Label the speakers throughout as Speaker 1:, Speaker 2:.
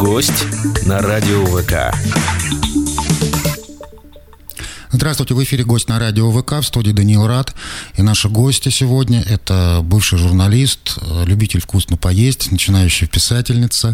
Speaker 1: Гость на радио ВК.
Speaker 2: Здравствуйте, в эфире «Гость» на радио ВК, в студии Даниил Рад. И наши гости сегодня – это бывший журналист, любитель вкусно поесть, начинающая писательница,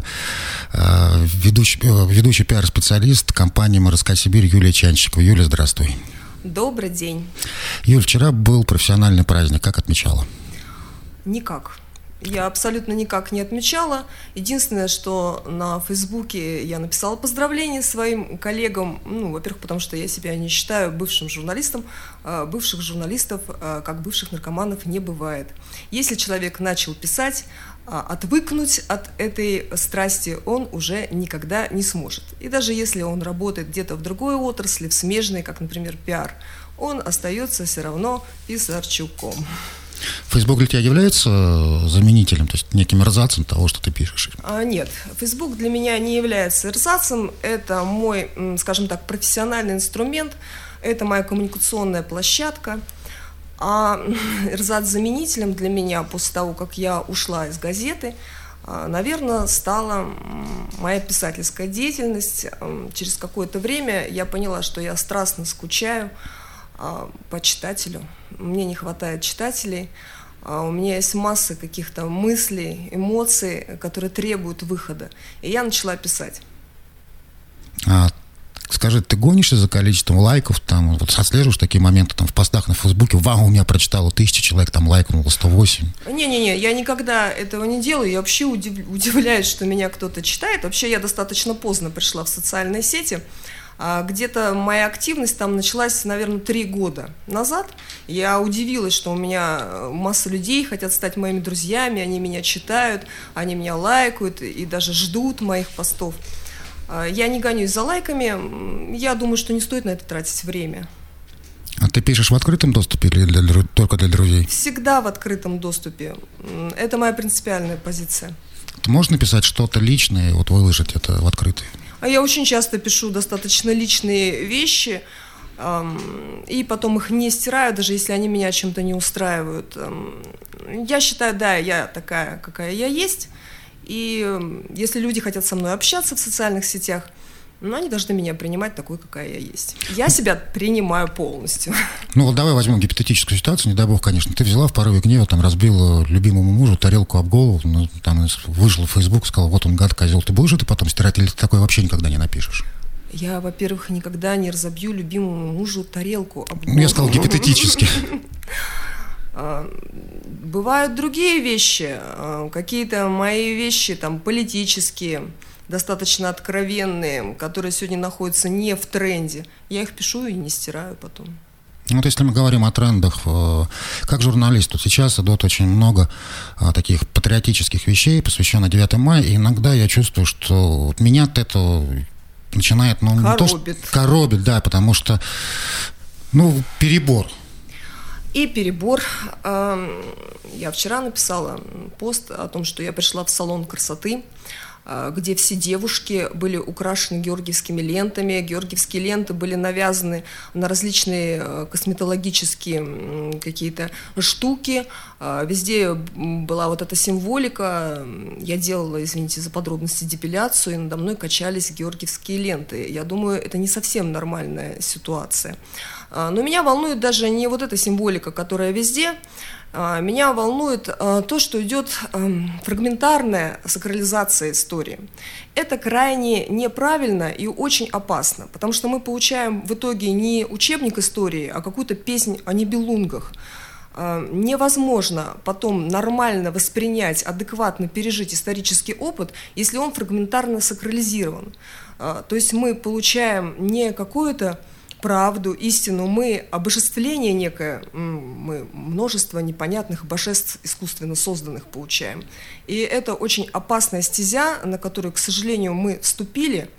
Speaker 2: ведущий пиар-специалист компании «МРСК Сибирь» Юлия Чанчикова. Юля, здравствуй.
Speaker 3: Добрый день.
Speaker 2: Юль, вчера был профессиональный праздник. Как отмечала?
Speaker 3: Никак. Я абсолютно никак не отмечала. Единственное, что на Фейсбуке я написала поздравления своим коллегам. Во-первых, потому что я себя не считаю бывшим журналистом. Бывших журналистов, как бывших наркоманов, не бывает. Если человек начал писать, отвыкнуть от этой страсти он уже никогда не сможет. И даже если он работает где-то в другой отрасли, в смежной, как, например, пиар, он остается все равно писарчуком.
Speaker 2: Фейсбук для тебя является заменителем, то есть неким эрзацем того, что ты пишешь?
Speaker 3: Нет, Фейсбук для меня не является эрзацем. Это мой, скажем так, профессиональный инструмент, это моя коммуникационная площадка. А эрзац-заменителем для меня после того, как я ушла из газеты, наверное, стала моя писательская деятельность. Через какое-то время я поняла, что я страстно скучаю по читателю. Мне не хватает читателей. У меня есть масса каких-то мыслей, эмоций, которые требуют выхода. И я начала писать.
Speaker 2: Скажи, ты гонишься за количеством лайков, там, вот отслеживаешь такие моменты там, в постах на Фейсбуке, вау, у меня прочитало 1000 человек, там лайкнуло 108.
Speaker 3: Не-не-не, я никогда этого не делаю, я вообще удивляюсь, что меня кто-то читает. Вообще я достаточно поздно пришла в социальные сети. Где-то моя активность там началась, наверное, 3 года назад. Я удивилась, что у меня масса людей хотят стать моими друзьями, они меня читают, они меня лайкают и даже ждут моих постов. Я не гонюсь за лайками, я думаю, что не стоит на это тратить время.
Speaker 2: А ты пишешь в открытом доступе или только для друзей?
Speaker 3: Всегда в открытом доступе. Это моя принципиальная позиция.
Speaker 2: Ты можешь написать что-то личное и вот выложить это в открытый?
Speaker 3: Я очень часто пишу достаточно личные вещи, и потом их не стираю, даже если они меня чем-то не устраивают. Я считаю, да, я такая, какая я есть, и если люди хотят со мной общаться в социальных сетях, они должны меня принимать такой, какая я есть. Я себя принимаю полностью.
Speaker 2: Вот давай возьмем гипотетическую ситуацию, не дай бог, конечно. Ты взяла в порыве гнева, там, разбила любимому мужу тарелку об голову, там, вышла в Facebook, сказала, вот он гад, козел. Ты будешь это потом стирать, или ты такое вообще никогда не напишешь?
Speaker 3: Я, во-первых, никогда не разобью любимому мужу тарелку об голову.
Speaker 2: Я сказал гипотетически.
Speaker 3: Бывают другие вещи, какие-то мои вещи там политические, достаточно откровенные, которые сегодня находятся не в тренде. Я их пишу и не стираю потом.
Speaker 2: Вот если мы говорим о трендах, как журналист, вот сейчас идет очень много таких патриотических вещей, посвященных 9 мая, и иногда я чувствую, что вот меня от этого начинает, коробит, да, потому что, перебор.
Speaker 3: И перебор. Я вчера написала пост о том, что я пришла в салон красоты, где все девушки были украшены георгиевскими лентами. Георгиевские ленты были навязаны на различные косметологические какие-то штуки. Везде была вот эта символика. Я делала, извините за подробности, депиляцию, и надо мной качались георгиевские ленты. Я думаю, это не совсем нормальная ситуация. Но меня волнует даже не вот эта символика, которая везде. Меня волнует то, что идет фрагментарная сакрализация истории. Это крайне неправильно и очень опасно, потому что мы получаем в итоге не учебник истории, а какую-то песнь о Нибелунгах. Невозможно потом нормально воспринять, адекватно пережить исторический опыт, если он фрагментарно сакрализирован. То есть мы получаем не какое-то правду, истину, мы обожествление некое, мы множество непонятных божеств искусственно созданных получаем. И это очень опасная стезя, на которую, к сожалению, мы вступили.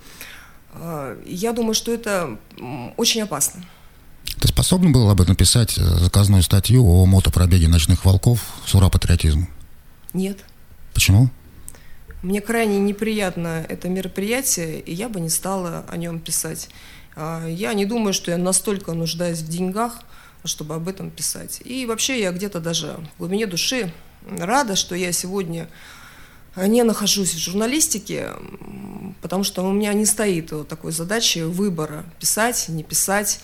Speaker 3: Я думаю, что это очень опасно.
Speaker 2: Ты способна была бы написать заказную статью о мотопробеге ночных волков с ура патриотизму?
Speaker 3: Нет.
Speaker 2: Почему?
Speaker 3: Мне крайне неприятно это мероприятие, и я бы не стала о нем писать. Я не думаю, что я настолько нуждаюсь в деньгах, чтобы об этом писать. И вообще я где-то даже в глубине души рада, что я сегодня не нахожусь в журналистике, потому что у меня не стоит вот такой задачи выбора, писать, не писать.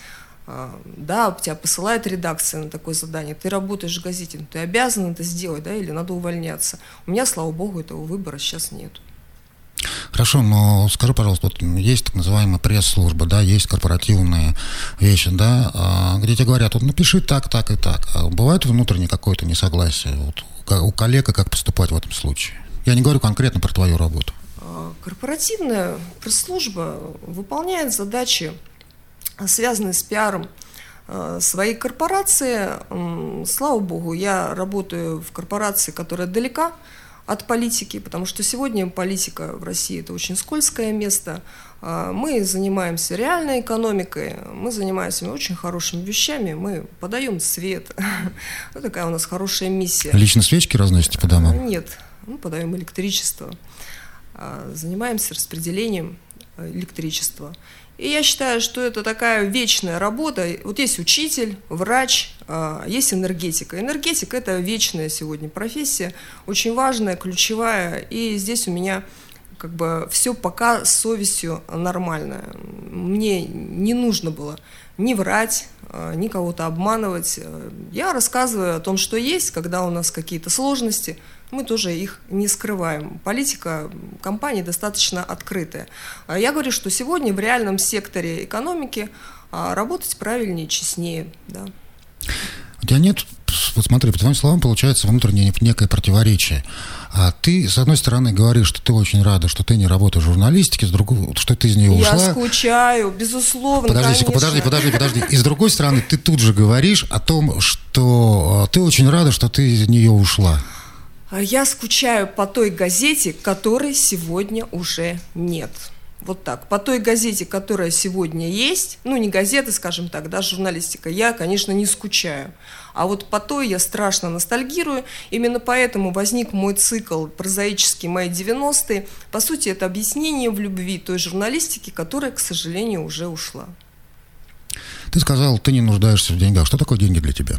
Speaker 3: Да, тебя посылает редакция на такое задание, ты работаешь в газете, ты обязан это сделать, да, или надо увольняться. У меня, слава богу, этого выбора сейчас нет.
Speaker 2: Хорошо, но скажи, пожалуйста, вот есть так называемая пресс-служба, да, есть корпоративные вещи, да, где тебе говорят, вот напиши так, так и так. А бывает внутреннее какое-то несогласие вот, у коллег, как поступать в этом случае? Я не говорю конкретно про твою работу.
Speaker 3: Корпоративная пресс-служба выполняет задачи, связанные с пиаром своей корпорации. Слава богу, я работаю в корпорации, которая далека от политики, потому что сегодня политика в России – это очень скользкое место. Мы занимаемся реальной экономикой, мы занимаемся очень хорошими вещами, мы подаем свет. Вот такая у нас хорошая миссия.
Speaker 2: Лично свечки разносите по домам?
Speaker 3: Нет, мы подаем электричество, занимаемся распределением электричества. И я считаю, что это такая вечная работа. Вот есть учитель, врач, есть энергетика. Энергетика – это вечная сегодня профессия, очень важная, ключевая. И здесь у меня как бы все пока с совестью нормально. Мне не нужно было ни врать, ни кого-то обманывать. Я рассказываю о том, что есть, когда у нас какие-то сложности. Мы тоже их не скрываем. Политика компании достаточно открытая. Я говорю, что сегодня в реальном секторе экономики работать правильнее, честнее. Да.
Speaker 2: У тебя нет, вот смотри, по твоим словам, получается внутреннее некое противоречие. А ты, с одной стороны, говоришь, что ты очень рада, что ты не работаешь в журналистике, с другой, что ты из нее ушла.
Speaker 3: Я скучаю, безусловно,
Speaker 2: подожди, подожди. И с другой стороны, ты тут же говоришь о том, что ты очень рада, что ты из нее ушла.
Speaker 3: Я скучаю по той газете, которой сегодня уже нет. Вот так. По той газете, которая сегодня есть, ну не газета, скажем так, да, журналистика, я, конечно, не скучаю. А вот по той я страшно ностальгирую. Именно поэтому возник мой цикл «Прозаические мои 90-е». По сути, это объяснение в любви той журналистики, которая, к сожалению, уже ушла.
Speaker 2: Ты сказал, ты не нуждаешься в деньгах. Что такое деньги для тебя?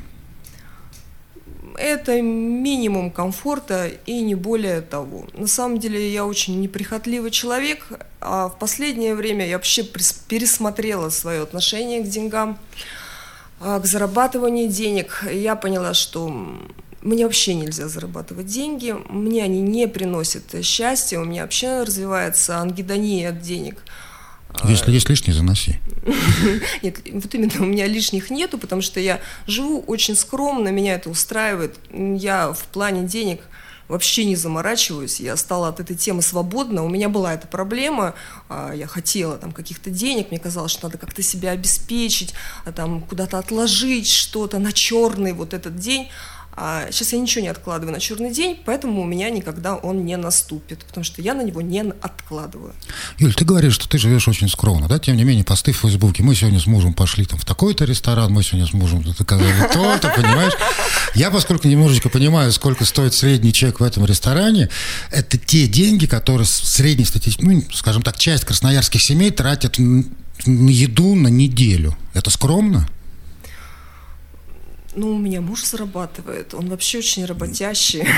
Speaker 3: Это минимум комфорта и не более того. На самом деле я очень неприхотливый человек, а в последнее время я вообще пересмотрела свое отношение к деньгам, к зарабатыванию денег. Я поняла, что мне вообще нельзя зарабатывать деньги, мне они не приносят счастья, у меня вообще развивается ангидония от денег.
Speaker 2: Если есть лишние, заноси.
Speaker 3: Нет, вот именно у меня лишних нету, потому что я живу очень скромно, меня это устраивает. Я в плане денег вообще не заморачиваюсь, я стала от этой темы свободна. У меня была эта проблема, я хотела там каких-то денег, мне казалось, что надо как-то себя обеспечить, там куда-то отложить что-то на черный вот этот день. А сейчас я ничего не откладываю на черный день, поэтому у меня никогда он не наступит, потому что я на него не откладываю.
Speaker 2: Юль, ты говоришь, что ты живешь очень скромно, да? Тем не менее, посты в Фейсбуке. Мы сегодня с мужем пошли там в такой-то ресторан, мы сегодня с мужем заказали то-то, понимаешь? Я, поскольку немножечко понимаю, сколько стоит средний чек в этом ресторане, это те деньги, которые среднестатистически, ну, скажем так, часть красноярских семей тратят на еду на неделю. Это скромно?
Speaker 3: Ну, у меня муж зарабатывает, он вообще очень работящий.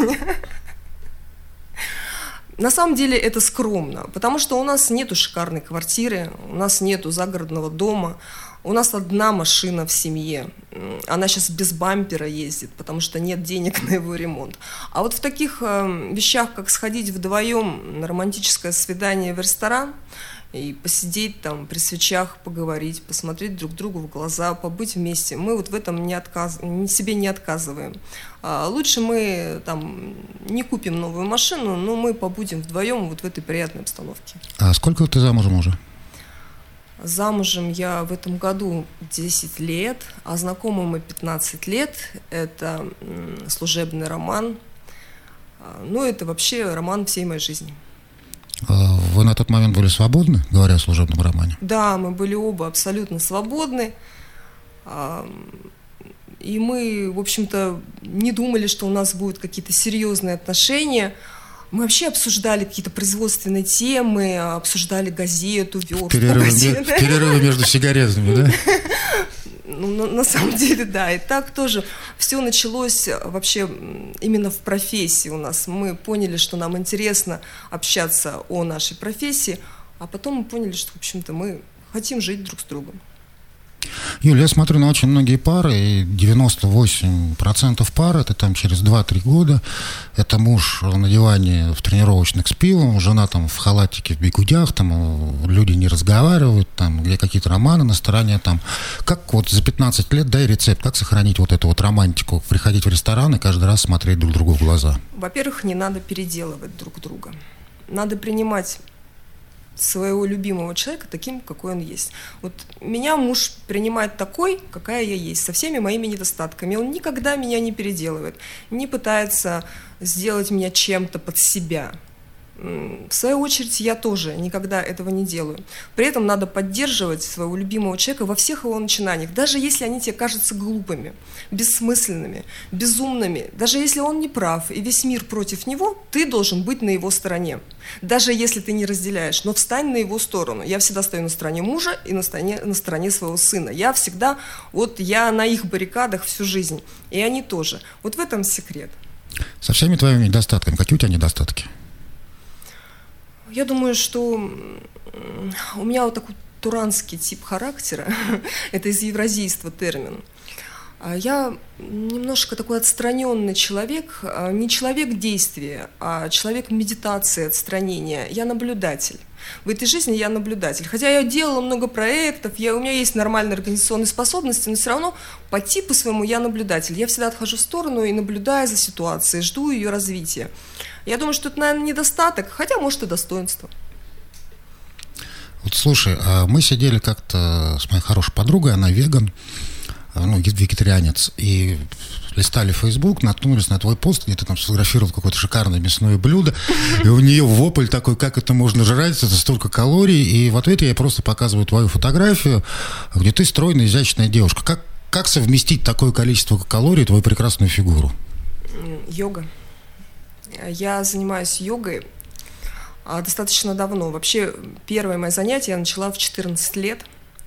Speaker 3: На самом деле это скромно, потому что у нас нету шикарной квартиры, у нас нету загородного дома, у нас одна машина в семье. Она сейчас без бампера ездит, потому что нет денег на его ремонт. А вот в таких вещах, как сходить вдвоем на романтическое свидание в ресторан, и посидеть там при свечах, поговорить, посмотреть друг другу в глаза, побыть вместе. Мы вот в этом себе не отказываем. Лучше мы там не купим новую машину, но мы побудем вдвоем вот в этой приятной обстановке.
Speaker 2: А сколько ты замужем уже?
Speaker 3: Замужем я в этом году 10 лет, а знакомы мы 15 лет. Это служебный роман. Ну, это вообще роман всей моей жизни.
Speaker 2: Вы на тот момент были свободны, говоря о служебном романе?
Speaker 3: Да, мы были оба абсолютно свободны. И мы, в общем-то, не думали, что у нас будут какие-то серьезные отношения. Мы вообще обсуждали какие-то производственные темы, обсуждали газету, верстку.
Speaker 2: В перерывы между сигаретами, да?
Speaker 3: Ну, на самом деле, да. И так тоже все началось вообще именно в профессии у нас. Мы поняли, что нам интересно общаться о нашей профессии, а потом мы поняли, что, в общем-то, мы хотим жить друг с другом.
Speaker 2: Юля, я смотрю на очень многие пары, и 98% пар, это там через 2-3 года, это муж на диване в тренировочных с пивом, жена там в халатике, в бигудях, там люди не разговаривают, там где какие-то романы на стороне, там. Как вот за 15 лет, дай рецепт, как сохранить вот эту вот романтику, приходить в ресторан и каждый раз смотреть друг другу в глаза?
Speaker 3: Во-первых, не надо переделывать друг друга. Надо принимать своего любимого человека таким, какой он есть. Вот меня муж принимает такой, какая я есть, со всеми моими недостатками. Он никогда меня не переделывает, не пытается сделать меня чем-то под себя. В свою очередь, я тоже никогда этого не делаю. При этом надо поддерживать своего любимого человека во всех его начинаниях, даже если они тебе кажутся глупыми, бессмысленными, безумными, даже если он не прав и весь мир против него, ты должен быть на его стороне. Даже если ты не разделяешь, но встань на его сторону. Я всегда стою на стороне мужа и на стороне своего сына. Я всегда, я на их баррикадах всю жизнь, и они тоже. Вот в этом секрет.
Speaker 2: Со всеми твоими недостатками, какие у тебя недостатки?
Speaker 3: Я думаю, что у меня вот такой туранский тип характера, это из евразийства термин. Я немножко такой отстраненный человек, не человек действия, а человек медитации, отстранения. Я наблюдатель. В этой жизни я наблюдатель. Хотя я делала много проектов, у меня есть нормальные организационные способности, но все равно по типу своему я наблюдатель. Я всегда отхожу в сторону и наблюдаю за ситуацией, жду ее развития. Я думаю, что это, наверное, недостаток, хотя, может, и достоинство.
Speaker 2: Вот слушай, мы сидели как-то с моей хорошей подругой, она веган, вегетарианец, и листали Facebook, наткнулись на твой пост, где ты там сфотографировал какое-то шикарное мясное блюдо, и у нее вопль такой, как это можно жрать, это столько калорий, и в ответе я просто показываю твою фотографию, где ты стройная, изящная девушка. Как совместить такое количество калорий и твою прекрасную фигуру?
Speaker 3: Йога. Я занимаюсь йогой достаточно давно. Вообще, первое мое занятие я начала в 14 лет.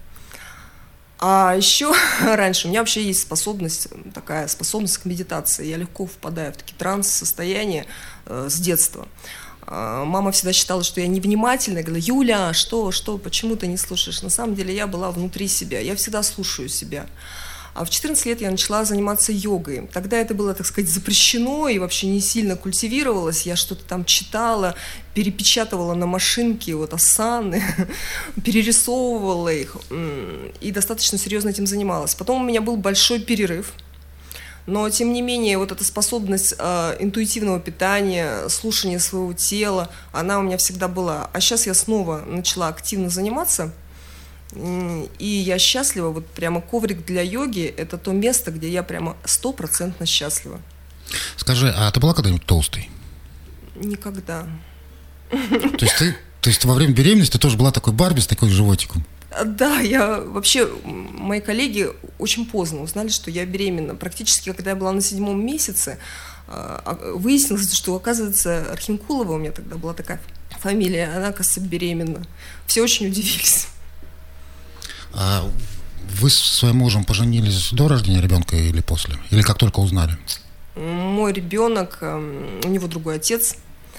Speaker 3: А еще раньше у меня вообще есть такая способность к медитации. Я легко впадаю в такие транс-состояния с детства. Мама всегда считала, что я невнимательна. Говорила: Юля, что, почему ты не слушаешь? На самом деле я была внутри себя, я всегда слушаю себя. А в 14 лет я начала заниматься йогой. Тогда это было, так сказать, запрещено и вообще не сильно культивировалось. Я что-то там читала, перепечатывала на машинке асаны, перерисовывала их и достаточно серьезно этим занималась. Потом у меня был большой перерыв. Но, тем не менее, вот эта способность интуитивного питания, слушания своего тела, она у меня всегда была. А сейчас я снова начала активно заниматься. И я счастлива, вот прямо коврик для йоги – это то место, где я прямо 100% счастлива.
Speaker 2: Скажи, а ты была когда-нибудь толстой?
Speaker 3: Никогда.
Speaker 2: То есть во время беременности ты тоже была такой Барби с такой животиком?
Speaker 3: Да, мои коллеги очень поздно узнали, что я беременна. Практически, когда я была на 7-м месяце, выяснилось, что, оказывается, Архимкулова, у меня тогда была такая фамилия, она, оказывается, беременна. Все очень удивились.
Speaker 2: А вы со своим мужем поженились до рождения ребенка или после? Или как только узнали?
Speaker 3: Мой ребенок, у него другой отец.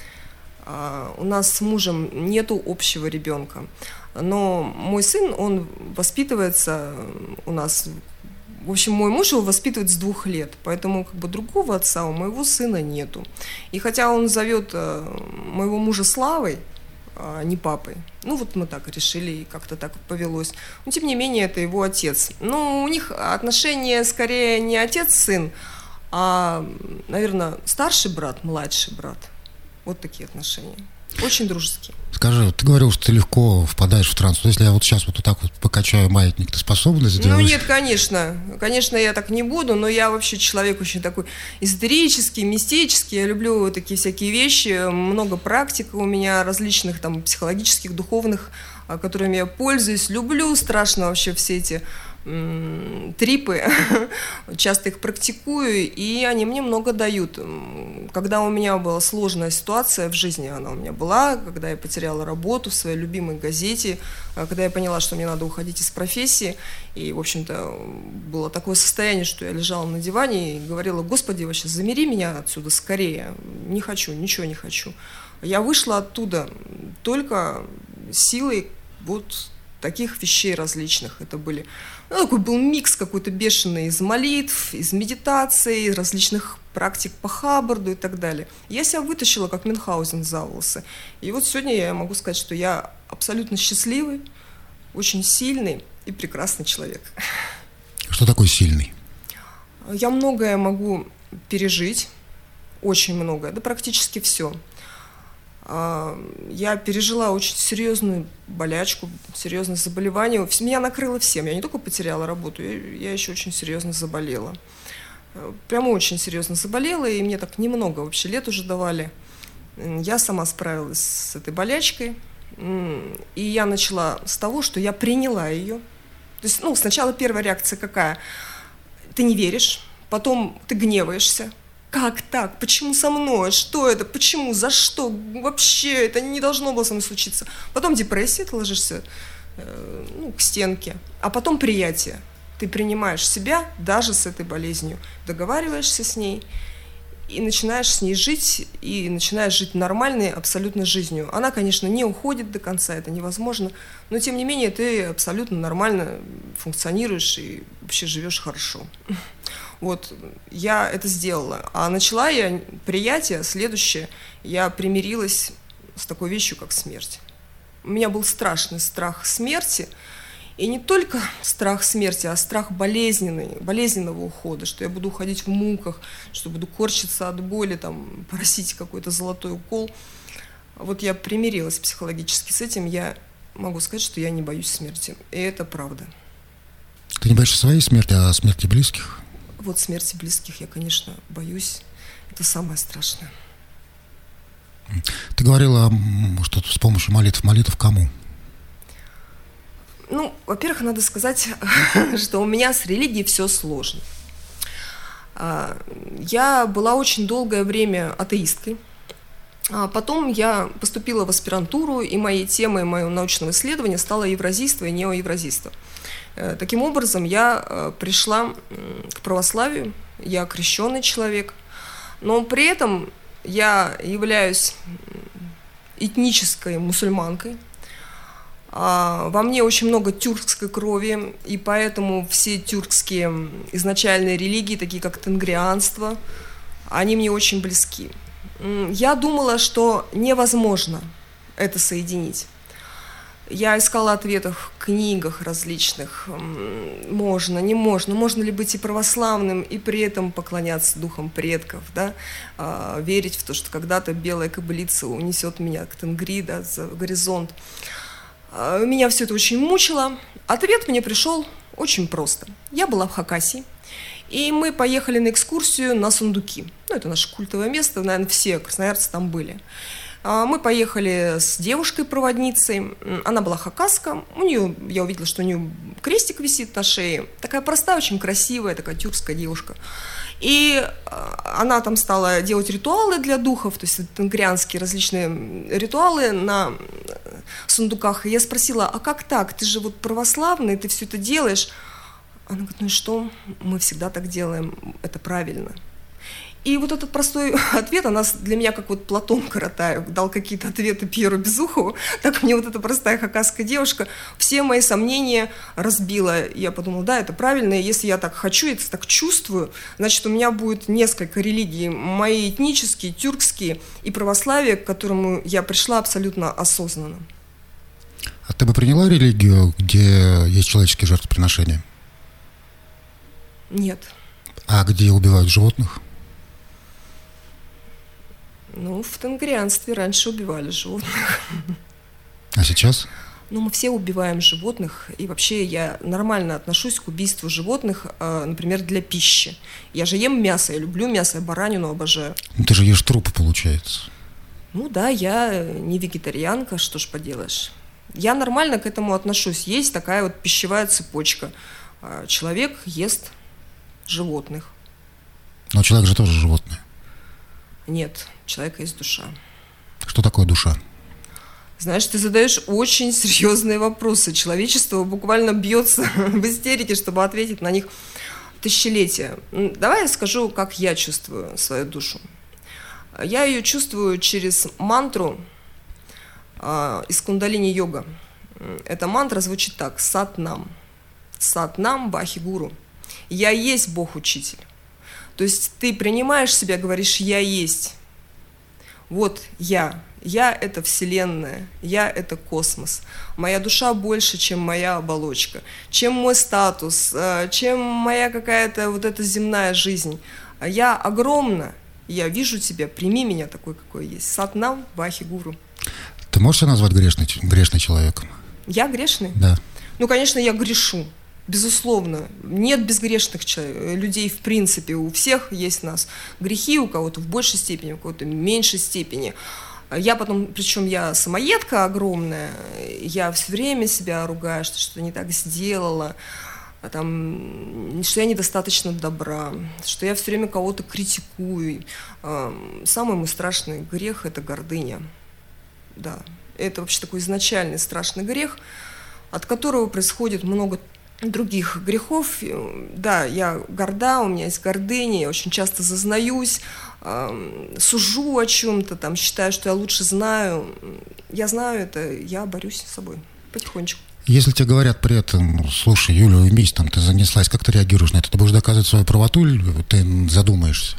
Speaker 3: У нас с мужем нету общего ребенка. Но мой сын, он воспитывается у нас. В общем, мой муж его воспитывает с 2 лет. Поэтому другого отца у моего сына нету. И хотя он зовет моего мужа Славой, не папой. Мы так решили, и как-то так повелось. Но, тем не менее, это его отец. У них отношения скорее не отец-сын, а, наверное, старший брат, младший брат. Вот такие отношения. Очень дружеские.
Speaker 2: Скажи, ты говорил, что ты легко впадаешь в транс. Если я сейчас вот так покачаю маятник, ты способна сделать?
Speaker 3: Нет, конечно. Конечно, я так не буду, но я вообще человек очень такой эзотерический, мистический. Я люблю такие всякие вещи. Много практик у меня различных психологических, духовных, которыми я пользуюсь. Люблю страшно вообще все эти трипы, часто их практикую, и они мне много дают. Когда у меня была сложная ситуация в жизни, она у меня была, когда я потеряла работу в своей любимой газете, когда я поняла, что мне надо уходить из профессии, и, в общем-то, было такое состояние, что я лежала на диване и говорила: Господи, вообще, замери меня отсюда скорее, не хочу, ничего не хочу. Я вышла оттуда только силой вот таких вещей различных. Это были, такой был микс какой-то бешеный из молитв, из медитаций, из различных практик по Хаббарду и так далее. Я себя вытащила, как Мюнхгаузен, за волосы. И вот сегодня я могу сказать, что я абсолютно счастливый, очень сильный и прекрасный человек.
Speaker 2: Что такое сильный?
Speaker 3: Я многое могу пережить, очень многое, да практически все. Я пережила очень серьезную болячку, серьезное заболевание. Меня накрыло всем. Я не только потеряла работу, я еще очень серьезно заболела. Прямо очень серьезно заболела, и мне так немного вообще лет уже давали. Я сама справилась с этой болячкой, и я начала с того, что я приняла ее. То есть, сначала первая реакция какая? Ты не веришь, потом ты гневаешься. Как так? Почему со мной? Что это? Почему? За что? Вообще это не должно было со мной случиться. Потом депрессия, ты ложишься к стенке. А потом приятие. Ты принимаешь себя даже с этой болезнью. Договариваешься с ней и начинаешь с ней жить. И начинаешь жить нормальной абсолютно жизнью. Она, конечно, не уходит до конца, это невозможно. Но, тем не менее, ты абсолютно нормально функционируешь и вообще живешь хорошо. Вот, я это сделала. А начала я приятие следующее. Я примирилась с такой вещью, как смерть. У меня был страшный страх смерти. И не только страх смерти, а страх болезненного ухода, что я буду уходить в муках, что буду корчиться от боли, просить какой-то золотой укол. Вот я примирилась психологически с этим. Я могу сказать, что я не боюсь смерти. И это правда.
Speaker 2: Ты не боишься своей смерти, а смерти близких?
Speaker 3: Вот смерти близких я, конечно, боюсь. Это самое страшное.
Speaker 2: Ты говорила, что с помощью молитв кому?
Speaker 3: Во-первых, надо сказать, что у меня с религией все сложно. Я была очень долгое время атеисткой. Потом я поступила в аспирантуру, и моей темой моего научного исследования стало евразийство и неоевразийство. Таким образом, я пришла к православию, я крещеный человек, но при этом я являюсь этнической мусульманкой. Во мне очень много тюркской крови, и поэтому все тюркские изначальные религии, такие как тенгрианство, они мне очень близки. Я думала, что невозможно это соединить. Я искала ответов в книгах различных. Можно, не можно. Можно ли быть и православным, и при этом поклоняться духам предков, да? Верить в то, что когда-то белая кобылица унесет меня к Тенгри, да, за горизонт. Меня все это очень мучило. Ответ мне пришел очень просто. Я была в Хакасии, и мы поехали на экскурсию на Сундуки. Это наше культовое место, наверное, все красноярцы там были. Мы поехали с девушкой-проводницей, она была хакасска, я увидела, что у нее крестик висит на шее, такая простая, очень красивая, такая тюркская девушка. И она там стала делать ритуалы для духов, то есть тенгрианские различные ритуалы на сундуках. И я спросила: а как так? Ты же вот православный, ты все это делаешь. Она говорит: ну и что? Мы всегда так делаем, это правильно. И вот этот простой ответ, она для меня как вот Платон Каратаев дал какие-то ответы Пьеру Безухову, так мне вот эта простая хакасская девушка все мои сомнения разбила. Я подумала: да, это правильно, и если я так хочу, я так чувствую, значит, у меня будет несколько религий, мои этнические, тюркские и православие, к которому я пришла абсолютно осознанно.
Speaker 2: А ты бы приняла религию, где есть человеческие жертвоприношения?
Speaker 3: Нет.
Speaker 2: А где убивают животных?
Speaker 3: В тенгрианстве раньше убивали животных.
Speaker 2: А сейчас?
Speaker 3: Мы все убиваем животных, и вообще я нормально отношусь к убийству животных, например, для пищи. Я же ем мясо, я люблю мясо, я баранину обожаю.
Speaker 2: Ты же ешь трупы, получается.
Speaker 3: Да, я не вегетарианка, что ж поделаешь. Я нормально к этому отношусь. Есть такая вот пищевая цепочка. Человек ест животных.
Speaker 2: Но человек же тоже животное.
Speaker 3: Нет, у человека есть душа.
Speaker 2: Что такое душа?
Speaker 3: Знаешь, ты задаешь очень серьезные вопросы. Человечество буквально бьется в истерике, чтобы ответить на них тысячелетия. Давай я скажу, как я чувствую свою душу. Я ее чувствую через мантру из кундалини-йога. Эта мантра звучит так: Сат-нам. Сат-нам Вахи-гуру. Я есть Бог-учитель. То есть ты принимаешь себя, говоришь «я есть». Вот я. Я – это Вселенная, я – это космос. Моя душа больше, чем моя оболочка, чем мой статус, чем моя какая-то вот эта земная жизнь. Я огромна, я вижу тебя, прими меня такой, какой есть. Сат-нам Вахи-гуру.
Speaker 2: Ты можешь себя назвать грешным человеком?
Speaker 3: Я грешный?
Speaker 2: Да.
Speaker 3: Ну, конечно, я грешу. Безусловно, нет безгрешных людей в принципе. У всех есть у нас грехи, у кого-то в большей степени, у кого-то в меньшей степени. Я потом, причем я самоедка огромная, я все время себя ругаю, что что-то не так сделала, что я недостаточно добра, что я все время кого-то критикую. Самый мой страшный грех – это гордыня. Да, это вообще такой изначальный страшный грех, от которого происходит много других грехов. Да, я горда, у меня есть гордыня, я очень часто зазнаюсь, сужу о чем-то, там, считаю, что я лучше знаю. Я знаю это, я борюсь с собой потихонечку.
Speaker 2: Если тебе говорят при этом: слушай, Юля, уймись, там, ты занеслась, как ты реагируешь на это? Ты будешь доказывать свою правоту или ты задумаешься?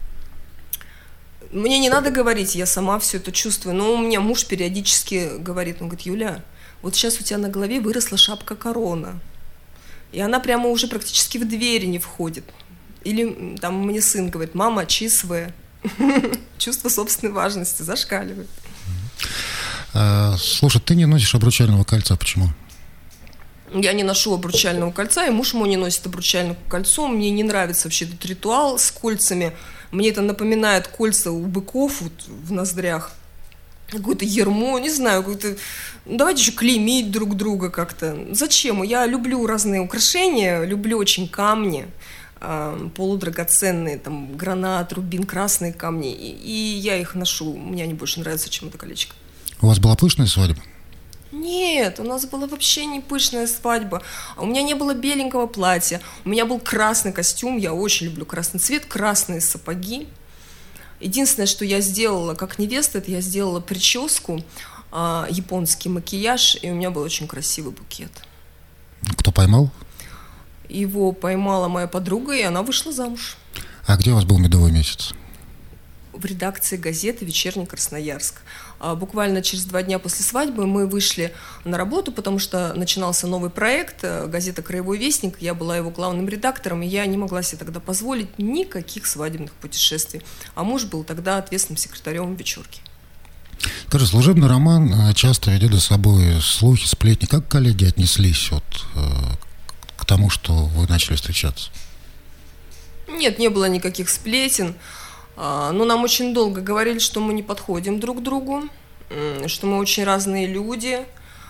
Speaker 3: Мне не надо говорить, я сама все это чувствую. Но у меня муж периодически говорит, он говорит: Юля, вот сейчас у тебя на голове выросла шапка-корона. И она прямо уже практически в двери не входит. Или там мне сын говорит: мама, ЧСВ. Чувство собственной важности зашкаливает.
Speaker 2: Слушай, ты не носишь обручального кольца, почему?
Speaker 3: Я не ношу обручального кольца, и муж мой не носит обручальное кольцо. Мне не нравится вообще этот ритуал с кольцами. Мне это напоминает кольца у быков вот, в ноздрях. Какое-то ярмо, не знаю, какое-то... Давайте еще клеймить друг друга как-то. Зачем? Я люблю разные украшения, люблю очень камни, полудрагоценные, там, гранат, рубин, красные камни. И я их ношу. Мне они больше нравятся, чем это колечко.
Speaker 2: У вас была пышная свадьба?
Speaker 3: Нет, у нас была вообще не пышная свадьба. У меня не было беленького платья. У меня был красный костюм. Я очень люблю красный цвет, красные сапоги. Единственное, что я сделала как невеста, это я сделала прическу, японский макияж, и у меня был очень красивый букет.
Speaker 2: Кто поймал?
Speaker 3: Его поймала моя подруга, и она вышла замуж.
Speaker 2: А где у вас был медовый месяц?
Speaker 3: В редакции газеты «Вечерний Красноярск». Буквально через 2 дня после свадьбы мы вышли на работу, потому что начинался новый проект, газета «Краевой вестник». Я была его главным редактором, и я не могла себе тогда позволить никаких свадебных путешествий. А муж был тогда ответственным секретарем вечерки.
Speaker 2: Скажи, служебный роман часто ведет за собой слухи, сплетни. Как коллеги отнеслись к тому, что вы начали встречаться?
Speaker 3: Нет, не было никаких сплетен. Но нам очень долго говорили, что мы не подходим друг к другу, что мы очень разные люди.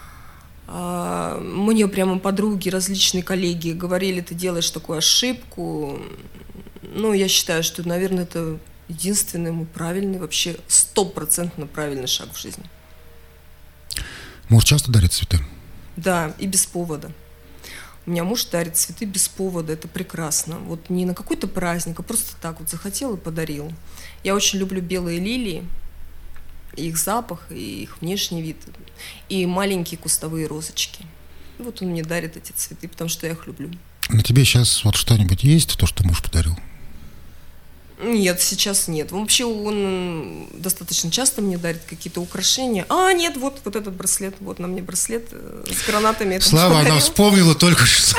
Speaker 3: Мне прямо подруги, различные коллеги говорили: ты делаешь такую ошибку. Ну, я считаю, что, наверное, это единственный мой правильный, вообще 100% правильный шаг в жизни.
Speaker 2: Муж часто дарит цветы?
Speaker 3: Да, и без повода. У меня муж дарит цветы без повода, это прекрасно. Вот не на какой-то праздник, а просто так вот захотел и подарил. Я очень люблю белые лилии, и их запах, и их внешний вид, и маленькие кустовые розочки. И вот он мне дарит эти цветы, потому что я их люблю.
Speaker 2: На тебе сейчас вот что-нибудь есть, то, что муж подарил?
Speaker 3: Нет, сейчас нет. Вообще он достаточно часто мне дарит какие-то украшения. Нет, вот этот браслет. Вот на мне браслет с гранатами.
Speaker 2: Слава, она вспомнила только что.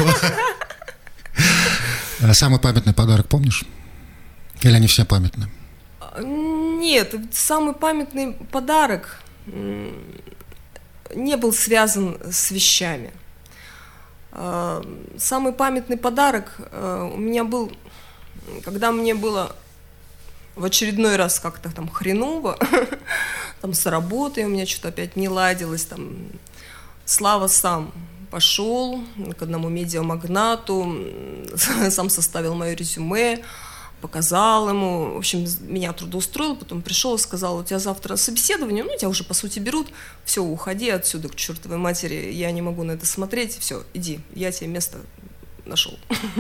Speaker 2: Самый памятный подарок помнишь? Или они все памятны?
Speaker 3: Нет, самый памятный подарок не был связан с вещами. Самый памятный подарок у меня был, когда мне было в очередной раз как-то там хреново, там с работой у меня что-то опять не ладилось, там Слава сам пошел к одному медиамагнату, сам составил мое резюме, показал ему, в общем, меня трудоустроил, потом пришел и сказал: у тебя завтра собеседование, ну, тебя уже, по сути, берут, все, уходи отсюда к чертовой матери, я не могу на это смотреть, все, иди, я тебе место нашел.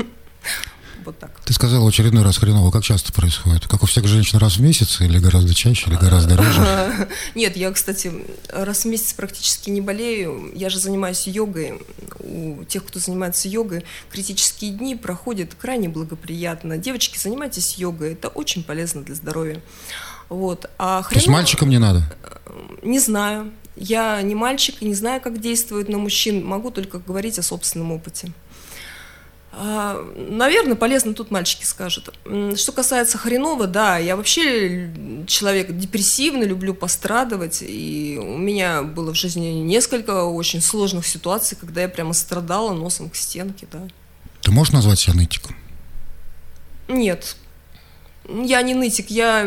Speaker 3: Вот так.
Speaker 2: Ты сказала в очередной раз хреново. Как часто происходит? Как у всех женщин, раз в месяц или гораздо чаще, или гораздо реже?
Speaker 3: Нет, я, кстати, раз в месяц практически не болею. Я же занимаюсь йогой. У тех, кто занимается йогой, критические дни проходят крайне благоприятно. Девочки, занимайтесь йогой. Это очень полезно для здоровья. Вот. А
Speaker 2: То есть мальчикам не надо?
Speaker 3: Не знаю. Я не мальчик и не знаю, как действует на мужчин. Могу только говорить о собственном опыте. Наверное, полезно тут мальчики скажут. Что касается хреново, да, я вообще человек депрессивный, люблю пострадывать, и у меня было в жизни несколько очень сложных ситуаций, когда я прямо страдала носом к стенке, да.
Speaker 2: Ты можешь назвать себя нытиком?
Speaker 3: Нет, я не нытик, я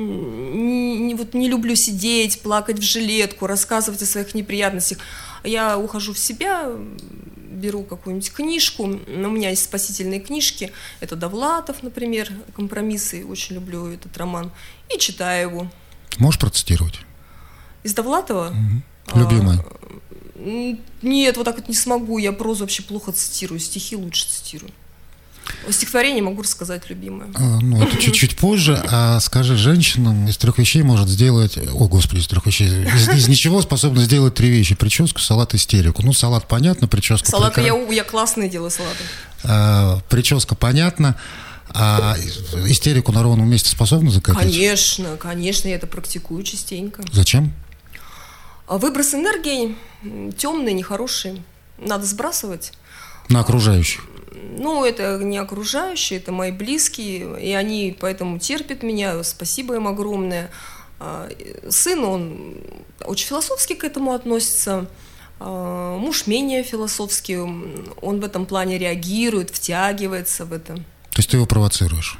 Speaker 3: не люблю сидеть, плакать в жилетку, рассказывать о своих неприятностях. Я ухожу в себя, беру какую-нибудь книжку, у меня есть спасительные книжки, это Довлатов, например, «Компромиссы», очень люблю этот роман, и читаю его.
Speaker 2: Можешь процитировать?
Speaker 3: Из Довлатова?
Speaker 2: Любимый.
Speaker 3: Нет, вот так вот не смогу, я прозу вообще плохо цитирую, стихи лучше цитирую. Стихотворение могу рассказать любимое.
Speaker 2: Ну, это чуть-чуть позже. А скажи, женщина из 3 вещей может сделать... О, Господи, из 3 вещей. Из ничего способна сделать 3 вещи. Прическу, салат, истерику. Ну, салат понятно, прическа...
Speaker 3: Салат я классные делаю салаты.
Speaker 2: Прическа понятно. А истерику на ровном месте способна закатить?
Speaker 3: Конечно, конечно, я это практикую частенько.
Speaker 2: Зачем?
Speaker 3: Выброс энергии темный, нехороший. Надо сбрасывать.
Speaker 2: На окружающих?
Speaker 3: Ну, это не окружающие, это мои близкие, и они поэтому терпят меня, спасибо им огромное. Сын, он очень философски к этому относится, муж менее философский, он в этом плане реагирует, втягивается в это.
Speaker 2: То есть ты его провоцируешь?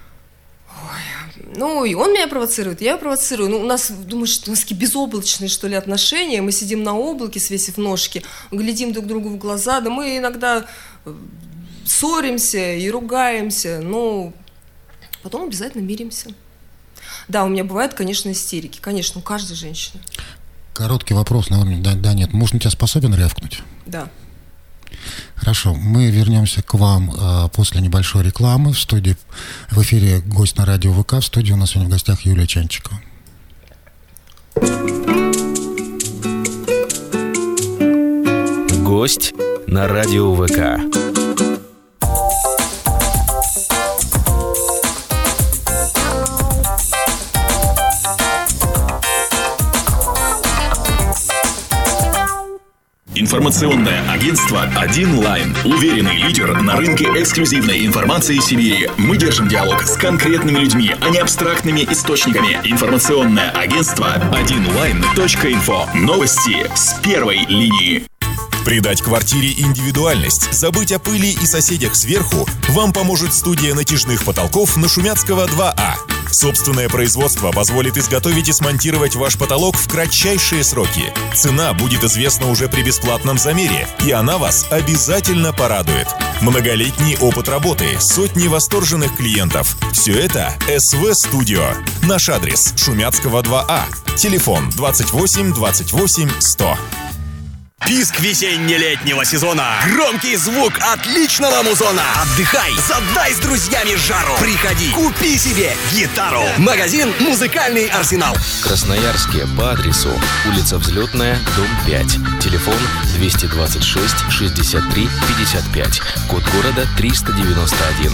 Speaker 3: Ну, и он меня провоцирует, я его провоцирую. Ну, у нас, думаешь, что у нас такие безоблачные, что ли, отношения. Мы сидим на облаке, свесив ножки, глядим друг другу в глаза. Да мы иногда ссоримся и ругаемся, но потом обязательно миримся. Да, у меня бывают, конечно, истерики. Конечно, у каждой женщины.
Speaker 2: Короткий вопрос, наверное, да, нет. Муж на тебя способен рявкнуть?
Speaker 3: Да.
Speaker 2: Хорошо, мы вернемся к вам после небольшой рекламы. В студии, в эфире гость на радио ВК. В студии у нас сегодня в гостях Юлия Чанчикова.
Speaker 1: Гость на радио ВК.
Speaker 4: Информационное агентство «Один Лайн». Уверенный лидер на рынке эксклюзивной информации Сибири. Мы держим диалог с конкретными людьми, а не абстрактными источниками. Информационное агентство одинлайн.инфо. Новости с первой линии.
Speaker 5: Придать квартире индивидуальность, забыть о пыли и соседях сверху вам поможет студия натяжных потолков на Шумяцкого 2А. Собственное производство позволит изготовить и смонтировать ваш потолок в кратчайшие сроки. Цена будет известна уже при бесплатном замере, и она вас обязательно порадует. Многолетний опыт работы, сотни восторженных клиентов. Все это СВ Студио. Наш адрес: Шумяцкого 2А. Телефон 28 28 100.
Speaker 6: Писк весенне-летнего сезона. Громкий звук отличного музона. Отдыхай, задай с друзьями жару. Приходи, купи себе гитару. Магазин «Музыкальный арсенал».
Speaker 1: Красноярске по адресу улица Взлетная, дом 5. Телефон 226 63 55. Код города 391.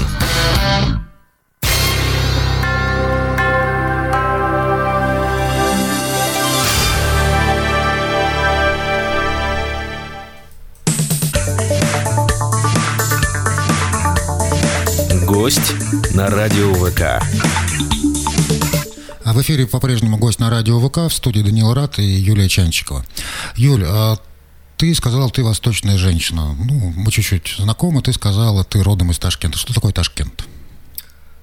Speaker 1: Гость на радио ВК.
Speaker 2: А в эфире по-прежнему гость на радио ВК, в студии Даниил Рад и Юлия Чанчикова. Юль, ты сказала, ты восточная женщина. Ну, мы чуть-чуть знакомы, ты сказала, ты родом из Ташкента. Что такое Ташкент?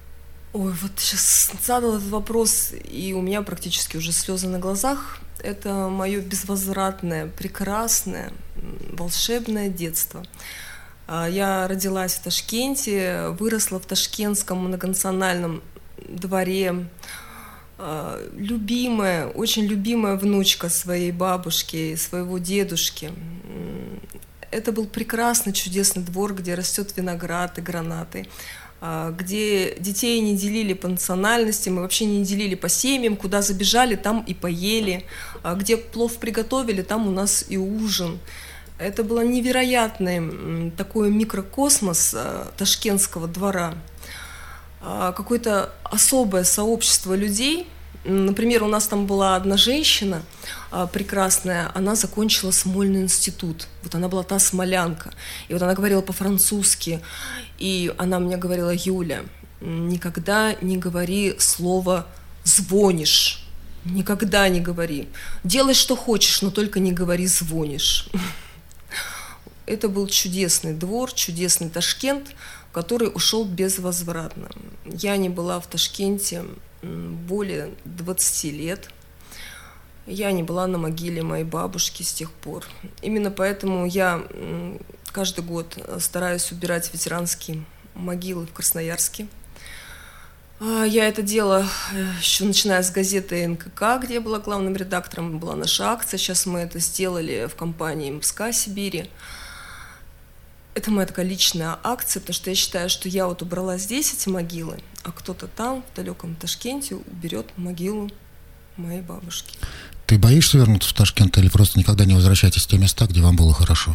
Speaker 3: Ой, вот сейчас задал этот вопрос, и у меня практически уже слезы на глазах. Это мое безвозвратное, прекрасное, волшебное детство. Я родилась в Ташкенте, выросла в ташкентском многонациональном дворе. Любимая, очень любимая внучка своей бабушки, своего дедушки. Это был прекрасный, чудесный двор, где растет виноград и гранаты, где детей не делили по национальностям, мы вообще не делили по семьям, куда забежали, там и поели, где плов приготовили, там у нас и ужин. Это был невероятный такой микрокосмос ташкентского двора, какое-то особое сообщество людей. Например, у нас там была одна женщина прекрасная, она закончила Смольный институт. Вот она была та смолянка. И вот она говорила по-французски. И она мне говорила: Юля, никогда не говори слово «звонишь». Никогда не говори. Делай, что хочешь, но только не говори «звонишь». Это был чудесный двор, чудесный Ташкент, который ушел безвозвратно. Я не была в Ташкенте более 20 лет. Я не была на могиле моей бабушки с тех пор. Именно поэтому я каждый год стараюсь убирать ветеранские могилы в Красноярске. Я это делала еще начиная с газеты НКК, где я была главным редактором, была наша акция. Сейчас мы это сделали в компании МСК Сибири. Это моя такая личная акция, потому что я считаю, что я вот убрала здесь эти могилы, а кто-то там, в далеком Ташкенте, уберет могилу моей бабушки.
Speaker 2: Ты боишься вернуться в Ташкент или просто никогда не возвращаетесь в те места, где вам было хорошо?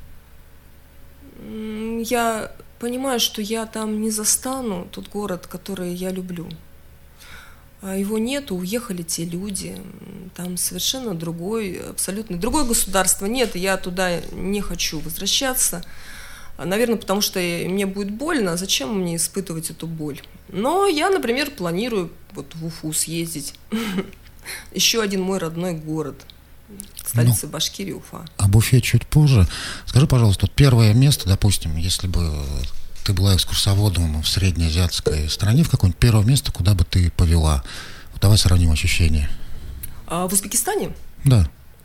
Speaker 3: Я понимаю, что я там не застану тот город, который я люблю. Его нету, уехали те люди, там совершенно абсолютно другое государство нет, и я туда не хочу возвращаться. Наверное, потому что мне будет больно, зачем мне испытывать эту боль? Но я, например, планирую вот в Уфу съездить. Еще один мой родной город, столица Башкирии, Уфа.
Speaker 2: Об Уфе чуть позже. Скажи, пожалуйста, вот первое место, допустим, если бы ты была экскурсоводом в среднеазиатской стране, в какое-нибудь первое место, куда бы ты повела? Вот давай сравним ощущения.
Speaker 3: В Узбекистане?
Speaker 2: Да.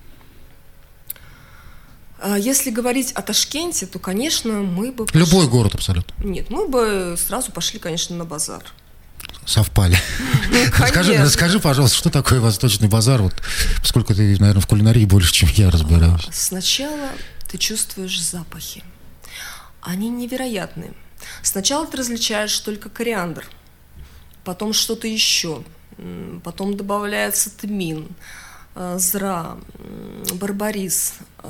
Speaker 3: Если говорить о Ташкенте, то, конечно, мы бы пошли...
Speaker 2: Любой город абсолютно.
Speaker 3: Нет, мы бы сразу пошли, конечно, на базар.
Speaker 2: Совпали. Расскажи, пожалуйста, что такое восточный базар, вот, поскольку ты, наверное, в кулинарии больше, чем я разбираюсь.
Speaker 3: Сначала ты чувствуешь запахи. Они невероятные. Сначала ты различаешь только кориандр, потом что-то еще, потом добавляется тмин, зра, барбарис.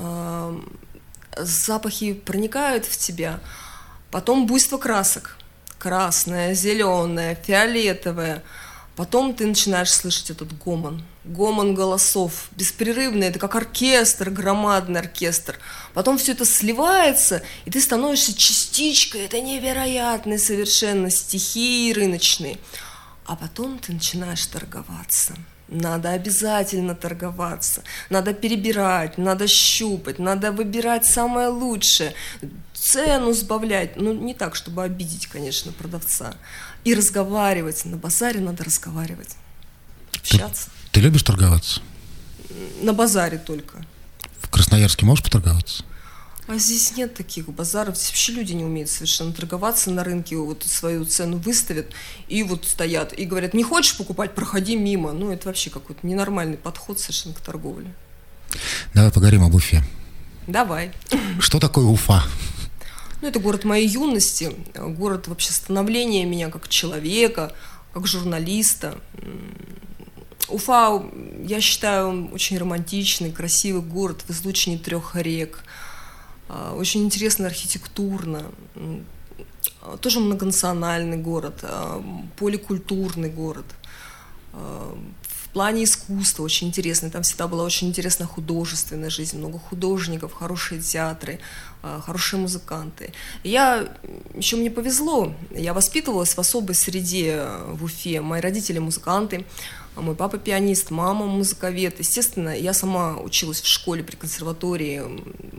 Speaker 3: Запахи проникают в тебя. Потом буйство красок. Красное, зеленое, фиолетовое. Потом ты начинаешь слышать этот гомон. Гомон голосов. Беспрерывный, это как оркестр, громадный оркестр. Потом все это сливается, и ты становишься частичкой. Это невероятные совершенно стихии рыночные. А потом ты начинаешь торговаться. Надо обязательно торговаться, надо перебирать, надо щупать, надо выбирать самое лучшее, цену сбавлять, ну не так, чтобы обидеть, конечно, продавца, и разговаривать. На базаре надо разговаривать, общаться.
Speaker 2: Ты любишь торговаться?
Speaker 3: На базаре только.
Speaker 2: В Красноярске можешь поторговаться?
Speaker 3: А здесь нет таких базаров, здесь вообще люди не умеют совершенно торговаться на рынке, вот свою цену выставят и вот стоят и говорят: не хочешь покупать, проходи мимо. Ну это вообще какой-то ненормальный подход совершенно к торговле.
Speaker 2: Давай поговорим об Уфе.
Speaker 3: Давай.
Speaker 2: Что такое Уфа?
Speaker 3: Ну это город моей юности, город вообще становления меня как человека, как журналиста. Уфа, я считаю, очень романтичный, красивый город в излучине 3 рек. Очень интересно архитектурно, тоже многонациональный город, поликультурный город. В плане искусства очень интересный, там всегда была очень интересная художественная жизнь, много художников, хорошие театры, хорошие музыканты. Еще мне повезло, я воспитывалась в особой среде в Уфе, мои родители музыканты, мой папа пианист, мама музыковед. Естественно, я сама училась в школе при консерватории,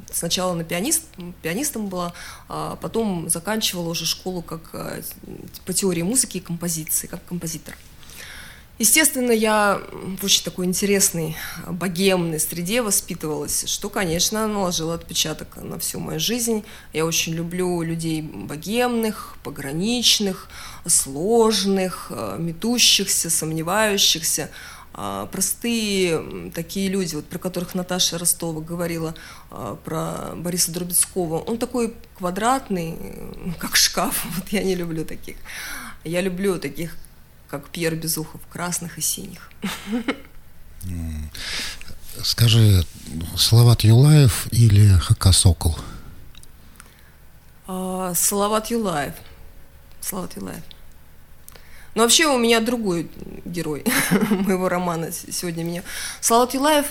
Speaker 3: Сначала пианистом была, а потом заканчивала уже школу по теории музыки и композиции, как композитор. Естественно, я в очень такой интересной, богемной среде воспитывалась, что, конечно, наложило отпечаток на всю мою жизнь. Я очень люблю людей богемных, пограничных, сложных, метущихся, сомневающихся. Простые такие люди, вот, про которых Наташа Ростова говорила, про Бориса Друбецкого. Он такой квадратный, как шкаф. Вот я не люблю таких. Я люблю таких, как Пьер Безухов, красных и синих.
Speaker 2: Скажи, Салават Юлаев или Хака Сокол?
Speaker 3: Салават Юлаев. Салават Юлаев. Но вообще у меня другой герой моего романа сегодня меня. Салават Юлаев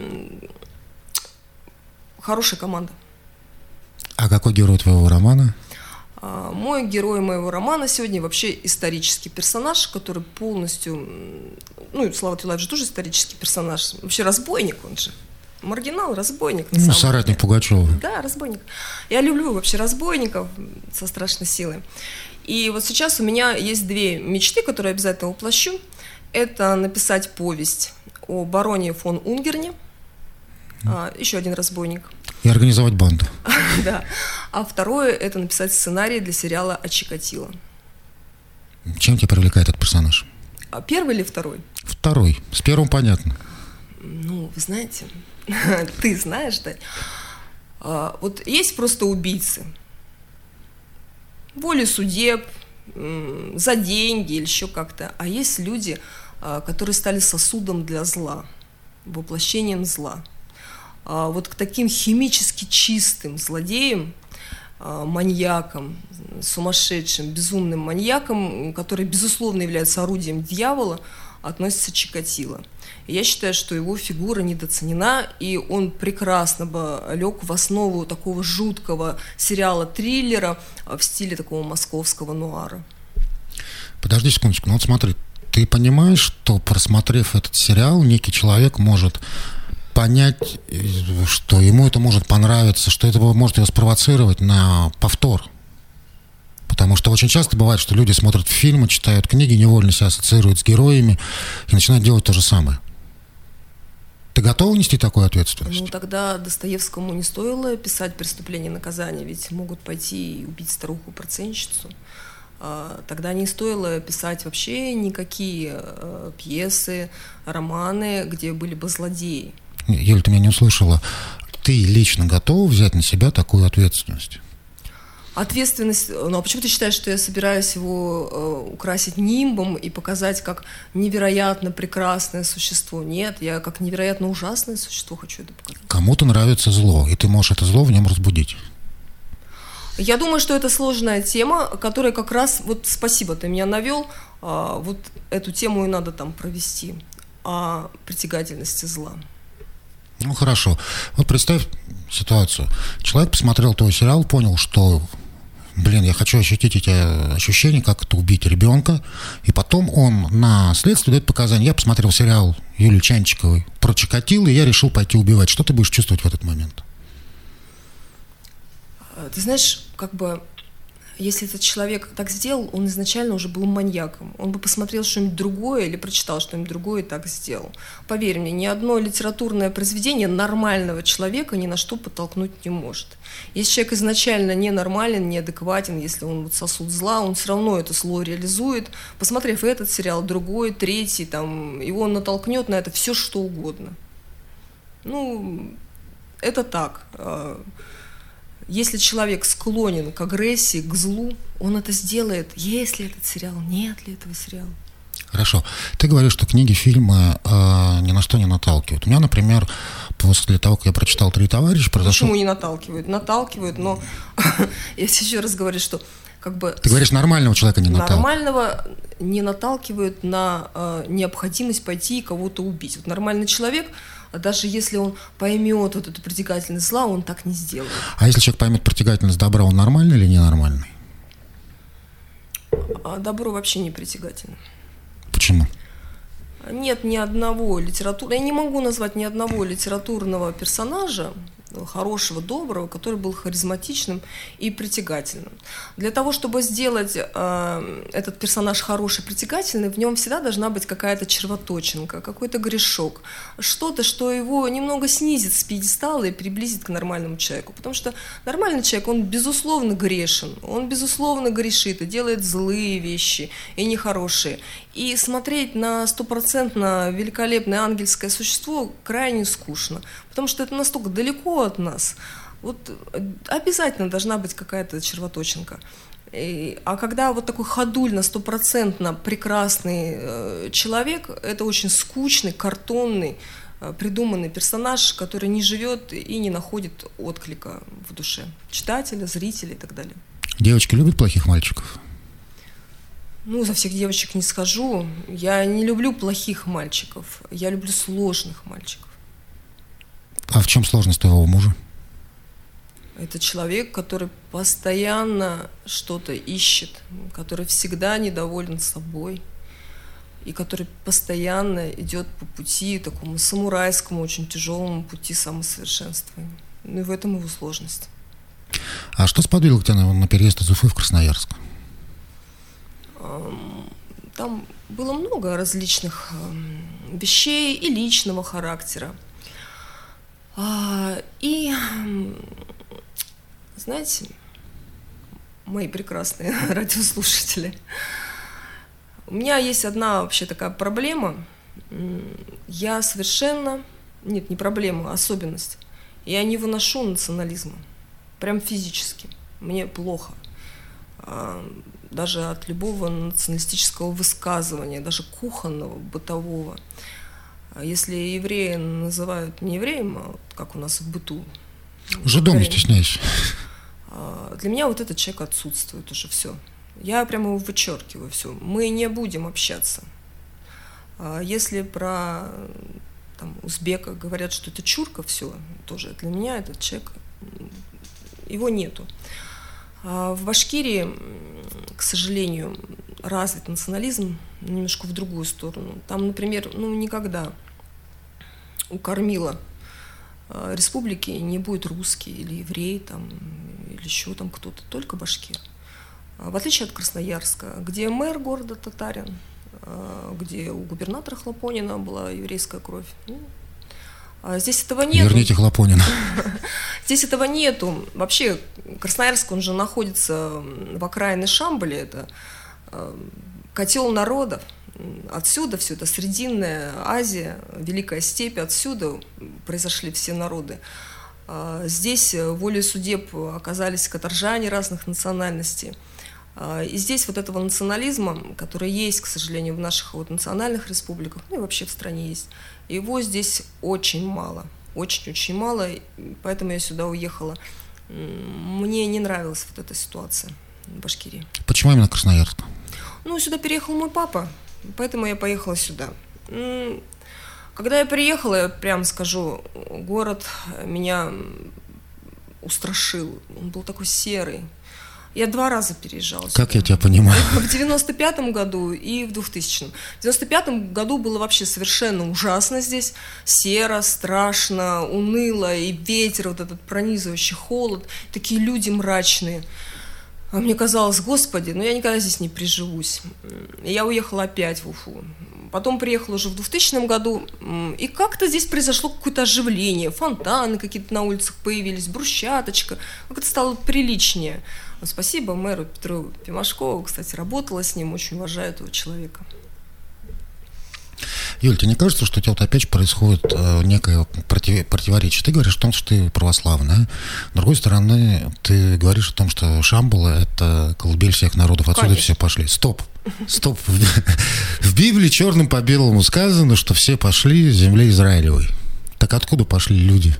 Speaker 3: хорошая команда.
Speaker 2: А какой герой твоего романа?
Speaker 3: Мой герой моего романа сегодня вообще исторический персонаж, который полностью... Ну, Салават Юлаев же тоже исторический персонаж. Вообще разбойник он же. Маргинал, разбойник.
Speaker 2: Ну, соратник Пугачева.
Speaker 3: Да, разбойник. Я люблю вообще разбойников со страшной силой. И вот сейчас у меня есть две мечты, которые я обязательно воплощу. Это написать повесть о бароне фон Унгерне, еще один разбойник.
Speaker 2: И организовать банду.
Speaker 3: Да. А второе – это написать сценарий для сериала о Чикатило.
Speaker 2: Чем тебя привлекает этот персонаж?
Speaker 3: Первый или второй?
Speaker 2: Второй. С первым понятно.
Speaker 3: Ну, вы знаете, ты знаешь, да? Вот есть просто убийцы. Волей судеб, за деньги или еще как-то. А есть люди, которые стали сосудом для зла, воплощением зла. Вот к таким химически чистым злодеям, маньякам, сумасшедшим, безумным маньякам, которые, безусловно, являются орудием дьявола, относится Чикатило. И я считаю, что его фигура недооценена, и он прекрасно бы лег в основу такого жуткого сериала-триллера в стиле такого московского нуара.
Speaker 2: Подожди секундочку, ну вот смотри, ты понимаешь, что, просмотрев этот сериал, некий человек может понять, что ему это может понравиться, что это может его спровоцировать на повтор. Потому что очень часто бывает, что люди смотрят фильмы, читают книги, невольно себя ассоциируют с героями и начинают делать то же самое. Ты готова нести такую ответственность?
Speaker 3: Ну, тогда Достоевскому не стоило писать «Преступление и наказание», ведь могут пойти и убить старуху-процентщицу. Тогда не стоило писать вообще никакие пьесы, романы, где были бы злодеи.
Speaker 2: Юль, ты меня не услышала. Ты лично готова взять на себя такую ответственность?
Speaker 3: Ответственность... Ну, а почему ты считаешь, что я собираюсь его украсить нимбом и показать как невероятно прекрасное существо? Нет, я как невероятно ужасное существо хочу это показать.
Speaker 2: Кому-то нравится зло, и ты можешь это зло в нем разбудить.
Speaker 3: Я думаю, что это сложная тема, которая как раз... Вот спасибо, ты меня навел. Вот эту тему и надо там провести. О притягательности зла.
Speaker 2: Ну, хорошо. Вот представь ситуацию. Человек посмотрел твой сериал, понял, что, я хочу ощутить эти ощущения, как это убить ребенка. И потом он на следствии дает показания. Я посмотрел сериал Юлии Чанчиковой про Чикатило, и я решил пойти убивать. Что ты будешь чувствовать в этот момент?
Speaker 3: Ты знаешь, если этот человек так сделал, он изначально уже был маньяком. Он бы посмотрел что-нибудь другое или прочитал что-нибудь другое и так сделал. Поверь мне, ни одно литературное произведение нормального человека ни на что подтолкнуть не может. Если человек изначально ненормален, неадекватен, если он сосуд зла, он все равно это зло реализует. Посмотрев этот сериал, другой, третий, его он натолкнет на это все, что угодно. Ну, это так. Если человек склонен к агрессии, к злу, он это сделает, есть ли этот сериал, нет ли этого сериала.
Speaker 2: Хорошо. Ты говоришь, что книги, фильмы ни на что не наталкивают. У меня, например, после того, как я прочитал «Три товарища», произошло...
Speaker 3: Почему не наталкивают? Наталкивают, но я еще раз говорю, что
Speaker 2: Ты говоришь, нормального человека не наталкивают.
Speaker 3: Нормального не наталкивают на необходимость пойти и кого-то убить. Вот нормальный человек... Даже если он поймет вот эту притягательность зла, он так не сделает.
Speaker 2: А если человек поймет притягательность добра, он нормальный или ненормальный?
Speaker 3: Добро вообще не притягательно.
Speaker 2: Почему?
Speaker 3: Нет ни одного литературного... Я не могу назвать ни одного литературного персонажа, хорошего, доброго, который был харизматичным и притягательным. Для того, чтобы сделать этот персонаж хороший, притягательный, в нем всегда должна быть какая-то червоточинка, какой-то грешок, что-то, что его немного снизит с пьедестала и приблизит к нормальному человеку. Потому что нормальный человек, он безусловно грешен, он безусловно грешит и делает злые вещи и нехорошие. И смотреть на стопроцентно великолепное ангельское существо крайне скучно, потому что это настолько далеко от нас. Вот обязательно должна быть какая-то червоточинка. А когда вот такой ходульно, стопроцентно прекрасный человек, это очень скучный, картонный, придуманный персонаж, который не живет и не находит отклика в душе читателя, зрителя и так далее.
Speaker 2: Девочки любят плохих мальчиков?
Speaker 3: Ну, за всех девочек не скажу. Я не люблю плохих мальчиков, я люблю сложных мальчиков.
Speaker 2: А в чем сложность твоего мужа?
Speaker 3: Это человек, который постоянно что-то ищет, который всегда недоволен собой и который постоянно идет по пути, такому самурайскому, очень тяжелому пути самосовершенствования. Ну и в этом его сложность.
Speaker 2: А что сподвигло тебя на переезд из Уфы в Красноярск?
Speaker 3: Там было много различных вещей и личного характера. И, знаете, мои прекрасные радиослушатели, у меня есть одна вообще такая проблема. Я совершенно... Нет, не проблема, а особенность. Я не выношу национализма. Прям физически. Мне плохо. Даже от любого националистического высказывания, даже кухонного, бытового. Если еврея называют не евреем, а вот как у нас в быту.
Speaker 2: Жидом, не стесняйся.
Speaker 3: Для меня вот этот человек отсутствует уже, все. Я прямо его вычеркиваю, все. Мы не будем общаться. Если про узбека говорят, что это чурка, все, тоже для меня этот человек, его нету. В Башкирии, к сожалению, развит национализм немножко в другую сторону. Там, например, никогда у кормила республики не будет русский или еврей, или еще кто-то, только башкир. В отличие от Красноярска, где мэр города татарин, где у губернатора Хлопонина была еврейская кровь. Здесь этого нет.
Speaker 2: Верните Хлопонина.
Speaker 3: Здесь этого нету. Вообще, Красноярск, он же находится в окраине Шамбали, это котел народов. Отсюда все это Срединная Азия, Великая степь, отсюда произошли все народы. Здесь волей судеб оказались каторжане разных национальностей. И здесь вот этого национализма, который есть, к сожалению, в наших национальных республиках, и вообще в стране есть, его здесь очень мало, очень-очень мало, поэтому я сюда уехала. Мне не нравилась вот эта ситуация в Башкирии.
Speaker 2: Почему именно Красноярск?
Speaker 3: Сюда переехал мой папа, поэтому я поехала сюда. Когда я приехала, я прямо скажу, город меня устрашил, он был такой серый. Я 2 раза переезжала сюда.
Speaker 2: Как я тебя понимаю?
Speaker 3: В 95-м году и в 2000-м. В 95-м году было вообще совершенно ужасно здесь. Серо, страшно, уныло, и ветер, вот этот пронизывающий холод. Такие люди мрачные. А мне казалось, господи, я никогда здесь не приживусь. И я уехала опять в Уфу. Потом приехала уже в 2000 году, и как-то здесь произошло какое-то оживление. Фонтаны какие-то на улицах появились, брусчаточка. Как-то стало приличнее. Спасибо мэру Петру Пимашкову, кстати, работала с ним, очень уважаю этого человека.
Speaker 2: Юль, тебе не кажется, что у тебя опять происходит некое противоречие? Ты говоришь о том, что ты православная. С другой стороны, ты говоришь о том, что Шамбала – это колыбель всех народов, отсюда Конечно. Все пошли. Стоп. В Библии черным по белому сказано, что все пошли с земли Израилевой. Так откуда пошли люди?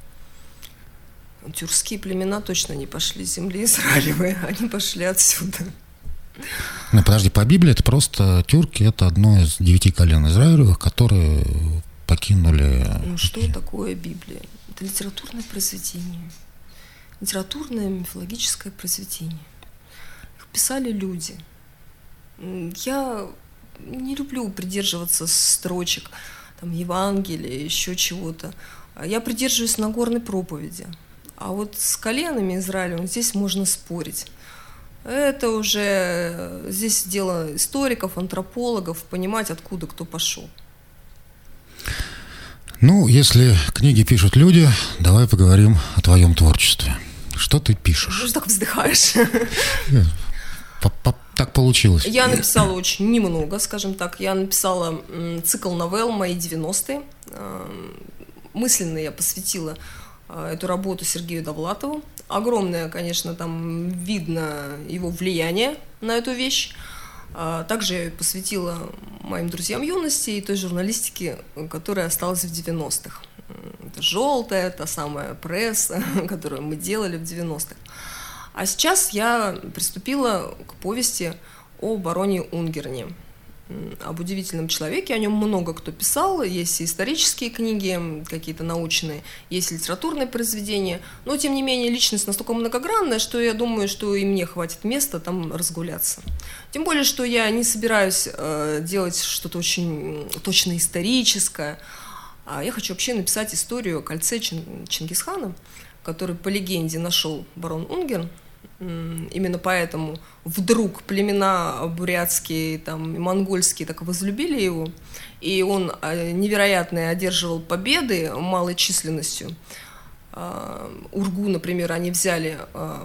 Speaker 3: Тюркские племена точно не пошли с земли Израилевой, они пошли отсюда.
Speaker 2: Подожди, по Библии это просто тюрки, это одно из 9 колен Израилевых, которые покинули...
Speaker 3: Что такое Библия? Это литературное произведение. Литературное мифологическое произведение. Их писали люди. Я не люблю придерживаться строчек Евангелия, еще чего-то. Я придерживаюсь Нагорной проповеди. А вот с коленами Израиля здесь можно спорить. Это уже здесь дело историков, антропологов, понимать, откуда кто пошел.
Speaker 2: Ну, если книги пишут люди, давай поговорим о твоем творчестве. Что ты пишешь?
Speaker 3: Ты же так вздыхаешь.
Speaker 2: Так получилось.
Speaker 3: Я написала очень немного, скажем так. Я написала цикл новелл «Мои 90-е». Мысленно я посвятила эту работу Сергею Довлатову. Огромное, конечно, там видно его влияние на эту вещь. Также я посвятила моим друзьям юности и той журналистике, которая осталась в 90-х. Это «Желтая», та самая пресса, которую мы делали в 90-х. А сейчас я приступила к повести о бароне Унгерне, об удивительном человеке. О нем много кто писал, есть и исторические книги, какие-то научные, есть литературные произведения. Но, тем не менее, личность настолько многогранная, что я думаю, что и мне хватит места там разгуляться. Тем более, что я не собираюсь делать что-то очень точно историческое. А я хочу вообще написать историю о кольце Чингисхана, который по легенде нашел барон Унгерн. Именно поэтому вдруг племена бурятские там, и монгольские так возлюбили его, и он невероятно одерживал победы малой численностью. Ургу, например, они взяли,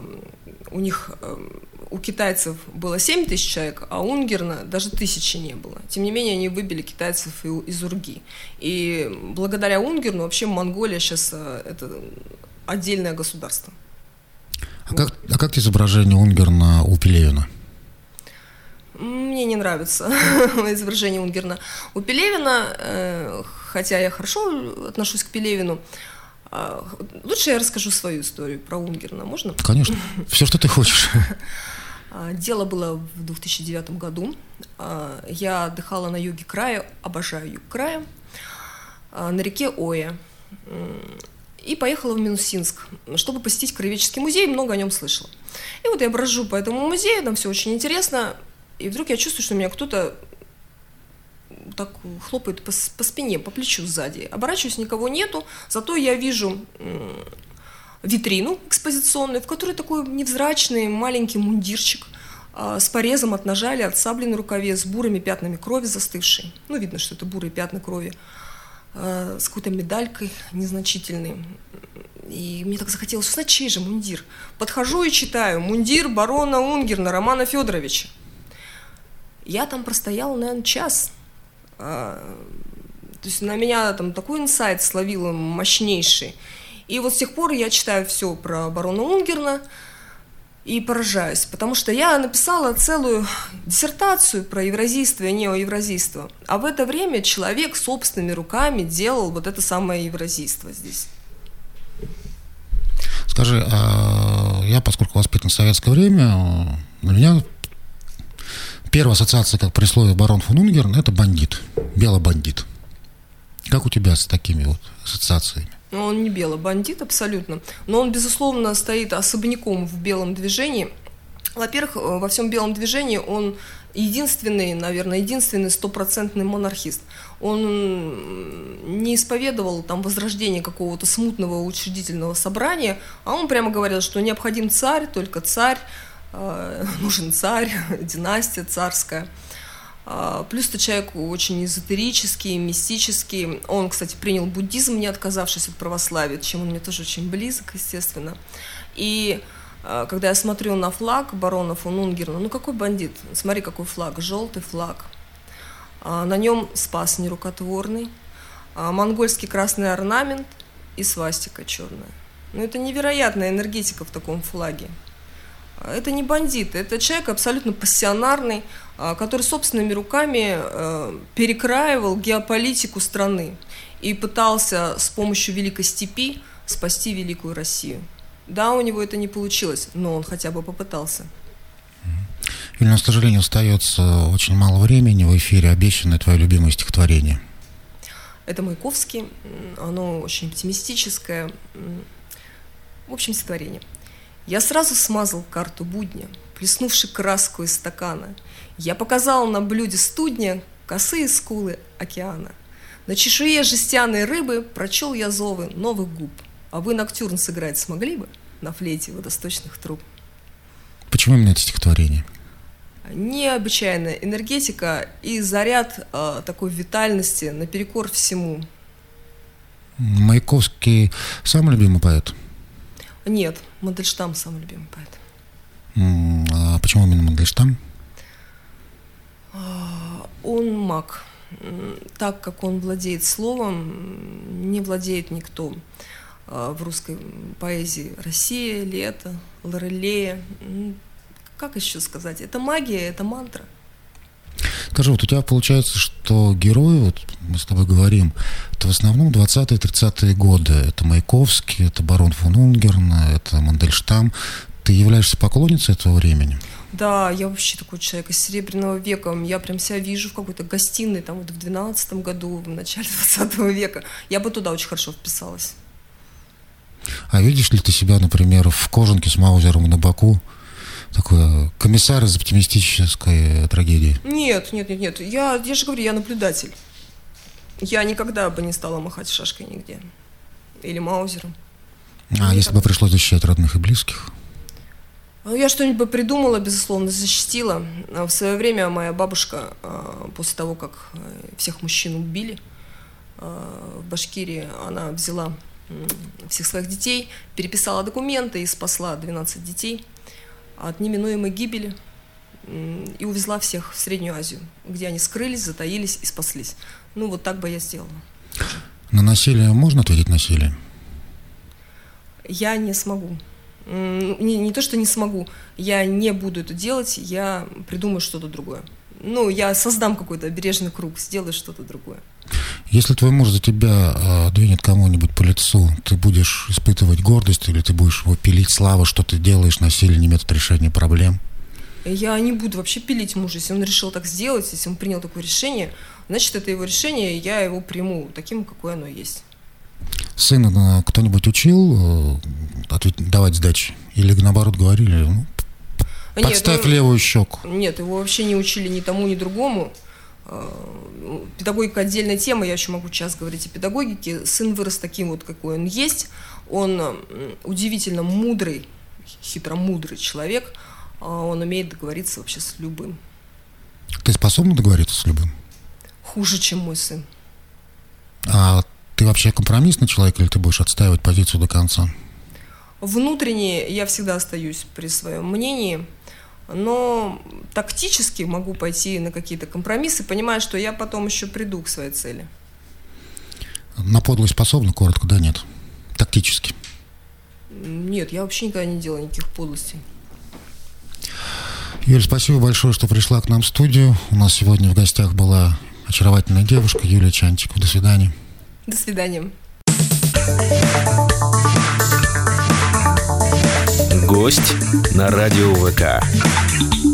Speaker 3: у китайцев было 7 тысяч человек, а у Унгерна даже 1000 не было. Тем не менее, они выбили китайцев из Урги. И благодаря Унгерну вообще Монголия сейчас это отдельное государство.
Speaker 2: А как тебе изображение Унгерна у Пелевина?
Speaker 3: Мне не нравится изображение Унгерна у Пелевина, хотя я хорошо отношусь к Пелевину. Лучше я расскажу свою историю про Унгерна, можно?
Speaker 2: Конечно, все, что ты хочешь.
Speaker 3: Дело было в 2009 году. Я отдыхала на юге края, обожаю юг края, на реке Оя. И поехала в Минусинск, чтобы посетить краеведческий музей, много о нем слышала. И вот я брожу по этому музею, там все очень интересно, и вдруг я чувствую, что меня кто-то так хлопает по спине, по плечу сзади. Оборачиваюсь, никого нету, зато я вижу витрину экспозиционную, в которой такой невзрачный маленький мундирчик с порезом от ножа или от сабли на рукаве, с бурыми пятнами крови застывшей. Ну, видно, что это бурые пятна крови. С какой-то медалькой незначительной. И мне так захотелось узнать, чей же мундир. Подхожу и читаю: мундир барона Унгерна Романа Федоровича. Я там простояла, наверное, час. То есть на меня там такой инсайт словила мощнейший. И вот с тех пор я читаю все про барона Унгерна и поражаюсь, потому что я написала целую диссертацию про евразийство и неоевразийство, а в это время человек собственными руками делал вот это самое евразийство здесь.
Speaker 2: Скажи, я, поскольку воспитан в советское время, у меня первая ассоциация, как при слове барон фон Унгерн, это бандит, белый бандит. Как у тебя с такими вот ассоциациями?
Speaker 3: Он не белый бандит абсолютно, но он, безусловно, стоит особняком в белом движении. Во-первых, во всем белом движении он единственный, наверное, единственный стопроцентный монархист. Он не исповедовал там возрождение какого-то смутного учредительного собрания, а он прямо говорил, что необходим царь, только царь, нужен царь, династия царская. Плюс-то человек очень эзотерический, мистический. Он, кстати, принял буддизм, не отказавшись от православия, чем он мне тоже очень близок, естественно. И когда я смотрю на флаг барона фон Унгерна, ну какой бандит? Смотри, какой флаг, желтый флаг. На нем спас нерукотворный, монгольский красный орнамент и свастика черная. Ну это невероятная энергетика в таком флаге. Это не бандит, это человек абсолютно пассионарный, который собственными руками перекраивал геополитику страны и пытался с помощью Великой Степи спасти Великую Россию. Да, у него это не получилось, но он хотя бы попытался.
Speaker 2: Юлия, у нас, к сожалению, остается очень мало времени в эфире. Обещанное твое любимое стихотворение.
Speaker 3: Это Маяковский, оно очень оптимистическое. В общем, стихотворение. Я сразу смазал карту будня, плеснувши краску из стакана. Я показал на блюде студня косые скулы океана. На чешуе жестяной рыбы прочел я зовы новых губ. А вы ноктюрн сыграть смогли бы на флейте водосточных труб?
Speaker 2: Почему именно это стихотворение?
Speaker 3: Необычайная энергетика и заряд такой витальности наперекор всему.
Speaker 2: Маяковский самый любимый поэт?
Speaker 3: Нет, Мандельштам самый любимый поэт.
Speaker 2: А почему именно Мандельштам?
Speaker 3: Он маг. Так как он владеет словом, не владеет никто в русской поэзии. Россия, Лето, Лорелея. Как еще сказать? Это магия, это мантра.
Speaker 2: Скажи, вот у тебя получается, что герои, вот мы с тобой говорим, это в основном 20-е, 30-е годы. Это Маяковский, это барон фон Унгерн, это Мандельштам. Ты являешься поклонницей этого времени?
Speaker 3: Да, я вообще такой человек из Серебряного века. Я прям себя вижу в какой-то гостиной, там вот в 12 году, в начале 20 века. Я бы туда очень хорошо вписалась.
Speaker 2: А видишь ли ты себя, например, в кожанке с маузером на боку? Такой комиссар из оптимистической трагедии.
Speaker 3: Нет. Я же говорю, я наблюдатель. Я никогда бы не стала махать шашкой нигде. Или маузером.
Speaker 2: Если бы пришлось защищать родных и близких?
Speaker 3: Я что-нибудь бы придумала, безусловно, защитила. В свое время моя бабушка, после того, как всех мужчин убили в Башкирии, она взяла всех своих детей, переписала документы и спасла 12 детей от неминуемой гибели и увезла всех в Среднюю Азию, где они скрылись, затаились и спаслись. Ну, вот так бы я сделала.
Speaker 2: На насилие можно ответить насилием?
Speaker 3: Я не смогу. Не то, что не смогу, я не буду это делать, я придумаю что-то другое. Я создам какой-то обережный круг, сделаю что-то другое.
Speaker 2: Если твой муж за тебя двинет кому-нибудь по лицу, ты будешь испытывать гордость или ты будешь его пилить? Слава, что ты делаешь, насилие не метод решения проблем?
Speaker 3: Я не буду вообще пилить мужа. Если он решил так сделать, если он принял такое решение, значит, это его решение, и я его приму таким, какое оно есть.
Speaker 2: Сына кто-нибудь учил давать сдачи? Или наоборот говорили, подставь левую щеку?
Speaker 3: Нет, его вообще не учили ни тому, ни другому. Педагогика отдельная тема, я еще могу час говорить о педагогике. Сын вырос таким вот, какой он есть. Он удивительно мудрый, хитромудрый человек. Он умеет договориться вообще с любым.
Speaker 2: Ты способна договориться с любым?
Speaker 3: Хуже, чем мой сын.
Speaker 2: А ты вообще компромиссный человек или ты будешь отстаивать позицию до конца?
Speaker 3: Внутренне я всегда остаюсь при своем мнении, но тактически могу пойти на какие-то компромиссы, понимая, что я потом еще приду к своей цели.
Speaker 2: На подлость способна, коротко, да, нет? Тактически?
Speaker 3: Нет, я вообще никогда не делала никаких подлостей.
Speaker 2: Юль, спасибо большое, что пришла к нам в студию. У нас сегодня в гостях была очаровательная девушка Юлия Чантикова. До свидания.
Speaker 3: До свидания.
Speaker 1: Гость на радио ВК.